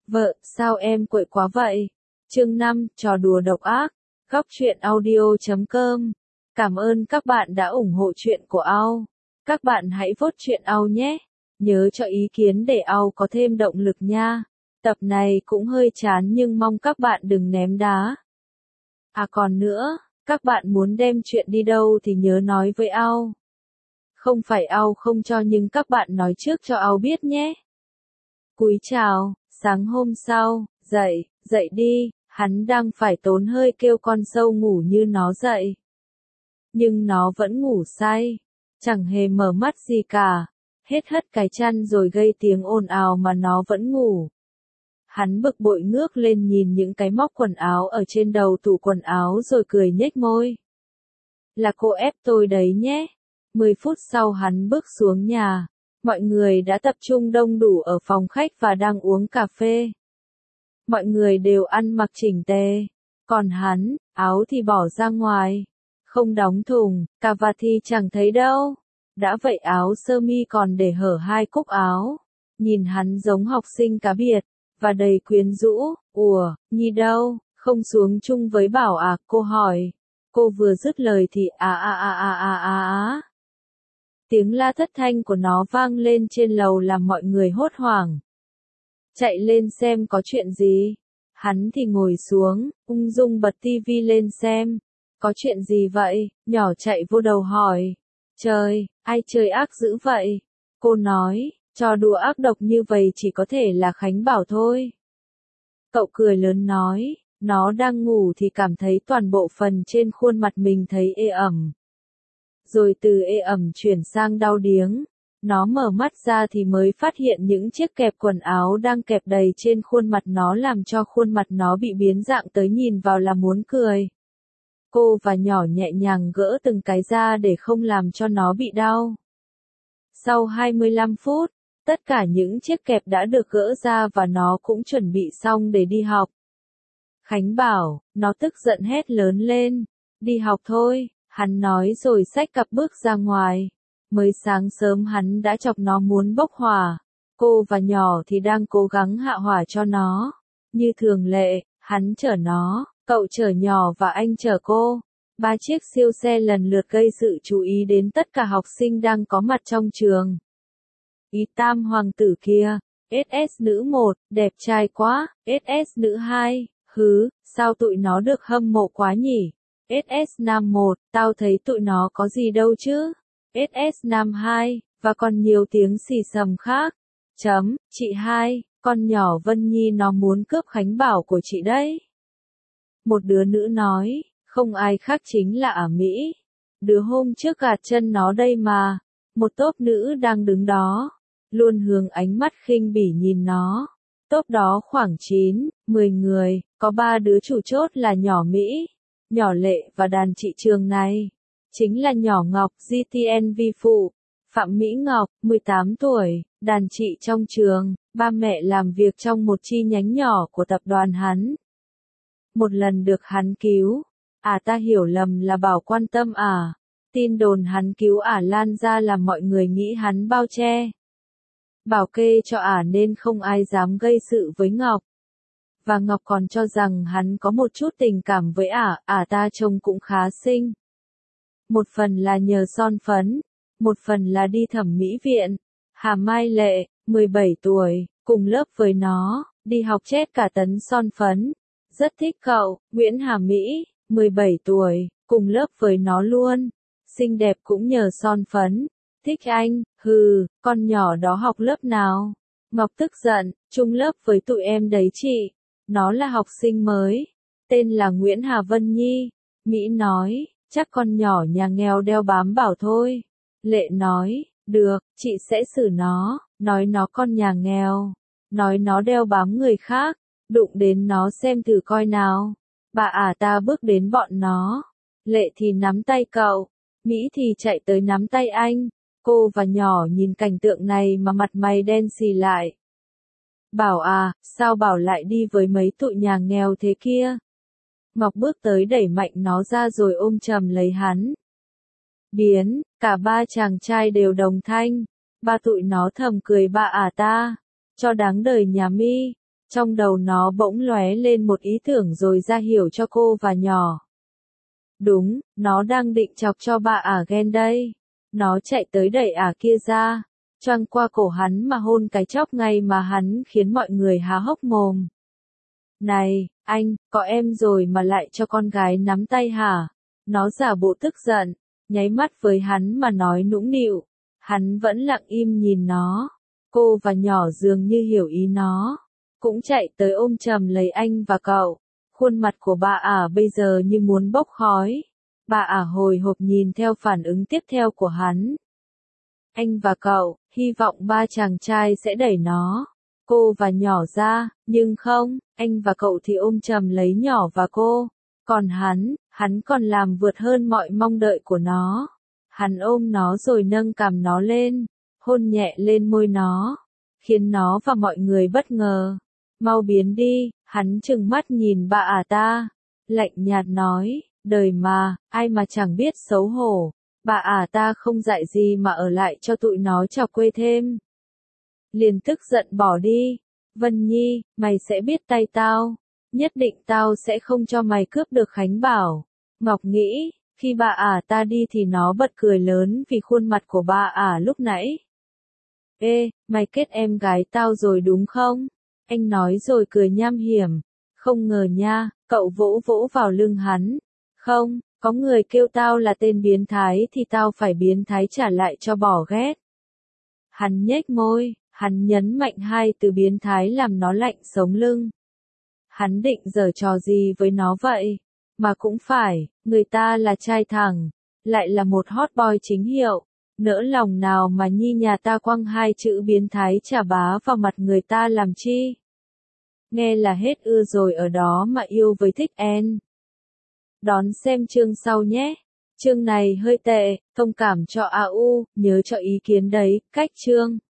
Vợ, sao em quậy quá vậy? Chương 5, trò đùa độc ác. Góc truyện audio.com. Cảm ơn các bạn đã ủng hộ truyện của Ao. Các bạn hãy vote truyện Ao nhé. Nhớ cho ý kiến để Ao có thêm động lực nha. Tập này cũng hơi chán nhưng mong các bạn đừng ném đá. À còn nữa, các bạn muốn đem chuyện đi đâu thì nhớ nói với Ao. Không phải Ao không cho nhưng các bạn nói trước cho Ao biết nhé. Cúi chào. Sáng hôm sau, dậy đi, hắn đang phải tốn hơi kêu con sâu ngủ như nó dậy. Nhưng nó vẫn ngủ say, chẳng hề mở mắt gì cả, hất cái chăn rồi gây tiếng ồn ào mà nó vẫn ngủ. Hắn bực bội ngước lên nhìn những cái móc quần áo ở trên đầu tủ quần áo rồi cười nhếch môi. Là cô ép tôi đấy nhé. 10 phút sau hắn bước xuống nhà. Mọi người đã tập trung đông đủ ở phòng khách và đang uống cà phê. Mọi người đều ăn mặc chỉnh tề. Còn hắn, áo thì bỏ ra ngoài. Không đóng thùng, cà vạt thì chẳng thấy đâu. Đã vậy áo sơ mi còn để hở 2 cúc áo. Nhìn hắn giống học sinh cá biệt, và đầy quyến rũ. Ủa, Nhi đâu, không xuống chung với Bảo à, cô hỏi. Cô vừa dứt lời thì tiếng la thất thanh của nó vang lên trên lầu làm mọi người hốt hoảng. Chạy lên xem có chuyện gì. Hắn thì ngồi xuống, ung dung bật tivi lên xem. Có chuyện gì vậy? Nhỏ chạy vô đầu hỏi. Trời, ai chơi ác dữ vậy? Cô nói, trò đùa ác độc như vậy chỉ có thể là Khánh Bảo thôi. Cậu cười lớn nói, nó đang ngủ thì cảm thấy toàn bộ phần trên khuôn mặt mình thấy ê ẩm. Rồi từ ê ẩm chuyển sang đau điếng. Nó mở mắt ra thì mới phát hiện những chiếc kẹp quần áo đang kẹp đầy trên khuôn mặt nó làm cho khuôn mặt nó bị biến dạng tới nhìn vào là muốn cười. Cô và nhỏ nhẹ nhàng gỡ từng cái ra để không làm cho nó bị đau. Sau 25 phút, tất cả những chiếc kẹp đã được gỡ ra và nó cũng chuẩn bị xong để đi học. Khánh bảo, nó tức giận hét lớn lên. Đi học thôi. Hắn nói rồi xách cặp bước ra ngoài. Mới sáng sớm hắn đã chọc nó muốn bốc hỏa. Cô và nhỏ thì đang cố gắng hạ hỏa cho nó. Như thường lệ, hắn chở nó, cậu chở nhỏ và anh chở cô. 3 chiếc siêu xe lần lượt gây sự chú ý đến tất cả học sinh đang có mặt trong trường. Ý tam hoàng tử kia, SS nữ 1, đẹp trai quá, SS nữ 2, sao tụi nó được hâm mộ quá nhỉ? SS Nam 1, tao thấy tụi nó có gì đâu chứ. SS Nam 2, và còn nhiều tiếng xì xầm khác. Chị 2, con nhỏ Vân Nhi nó muốn cướp Khánh Bảo của chị đấy. Một đứa nữ nói, không ai khác chính là Ả Mỹ. Đứa hôm trước gạt chân nó đây mà. Một tốp nữ đang đứng đó, luôn hướng ánh mắt khinh bỉ nhìn nó. Tốp đó khoảng 9, 10 người, có 3 đứa chủ chốt là nhỏ Mỹ, nhỏ Lệ và đàn chị trường này. Chính là nhỏ Ngọc GTN vi phụ, Phạm Mỹ Ngọc, 18 tuổi, đàn chị trong trường, ba mẹ làm việc trong một chi nhánh nhỏ của tập đoàn hắn. Một lần được hắn cứu, ta hiểu lầm là Bảo quan tâm tin đồn hắn cứu lan ra làm mọi người nghĩ hắn bao che. Bảo kê cho nên không ai dám gây sự với Ngọc. Và Ngọc còn cho rằng hắn có một chút tình cảm với ta trông cũng khá xinh. Một phần là nhờ son phấn, một phần là đi thẩm mỹ viện. Hà Mai Lệ, 17 tuổi, cùng lớp với nó, đi học chét cả tấn son phấn. Rất thích cậu. Nguyễn Hà Mỹ, 17 tuổi, cùng lớp với nó luôn. Xinh đẹp cũng nhờ son phấn. Thích anh, con nhỏ đó học lớp nào? Ngọc tức giận, chung lớp với tụi em đấy chị. Nó là học sinh mới, tên là Nguyễn Hà Vân Nhi. Mỹ nói, chắc con nhỏ nhà nghèo đeo bám Bảo thôi. Lệ nói, được, chị sẽ xử nó, nói nó con nhà nghèo, nói nó đeo bám người khác, đụng đến nó xem thử coi nào. Bà ta bước đến bọn nó, Lệ thì nắm tay cậu, Mỹ thì chạy tới nắm tay anh. Cô và nhỏ nhìn cảnh tượng này mà mặt mày đen xì lại. Bảo sao Bảo lại đi với mấy tụi nhà nghèo thế kia? Ngọc bước tới đẩy mạnh nó ra rồi ôm chầm lấy hắn. Biến, cả 3 chàng trai đều đồng thanh. Ba tụi nó thầm cười ta, cho đáng đời nhà Mi. Trong đầu nó bỗng lóe lên một ý tưởng rồi ra hiểu cho cô và nhỏ. Đúng, nó đang định chọc cho bà ả ghen đây. Nó chạy tới đẩy ả kia ra, choàng qua cổ hắn mà hôn cái chóp ngay mà hắn khiến mọi người há hốc mồm. Này, anh, có em rồi mà lại cho con gái nắm tay hả? Nó giả bộ tức giận, nháy mắt với hắn mà nói nũng nịu. Hắn vẫn lặng im nhìn nó. Cô và nhỏ dường như hiểu ý nó, cũng chạy tới ôm chầm lấy anh và cậu. Khuôn mặt của bà ả bây giờ như muốn bốc khói. Bà ả hồi hộp nhìn theo phản ứng tiếp theo của hắn. Anh và cậu, hy vọng ba chàng trai sẽ đẩy nó, cô và nhỏ ra, nhưng không, anh và cậu thì ôm chầm lấy nhỏ và cô. Còn hắn còn làm vượt hơn mọi mong đợi của nó. Hắn ôm nó rồi nâng cằm nó lên, hôn nhẹ lên môi nó, khiến nó và mọi người bất ngờ. Mau biến đi, hắn trừng mắt nhìn bà ả ta, lạnh nhạt nói, đời mà, ai mà chẳng biết xấu hổ. Bà ả ta không dạy gì mà ở lại cho tụi nó chọc quê thêm. Liền tức giận bỏ đi. Vân Nhi, mày sẽ biết tay tao. Nhất định tao sẽ không cho mày cướp được Khánh Bảo. Ngọc nghĩ, khi bà ả ta đi thì nó bật cười lớn vì khuôn mặt của bà ả lúc nãy. Ê, mày kết em gái tao rồi đúng không? Anh nói rồi cười nham hiểm. Không ngờ nha, cậu vỗ vỗ vào lưng hắn. Không, có người kêu tao là tên biến thái thì tao phải biến thái trả lại cho bỏ ghét. Hắn nhếch môi, hắn nhấn mạnh hai từ biến thái làm nó lạnh sống lưng. Hắn định giở trò gì với nó vậy? Mà cũng phải, người ta là trai thẳng, lại là một hot boy chính hiệu. Nỡ lòng nào mà Nhi nhà ta quăng hai chữ biến thái chà bá vào mặt người ta làm chi? Nghe là hết ưa rồi ở đó mà yêu với thích en. Đón xem chương sau nhé. Chương này hơi tệ, thông cảm cho AU, nhớ cho ý kiến đấy, cách chương.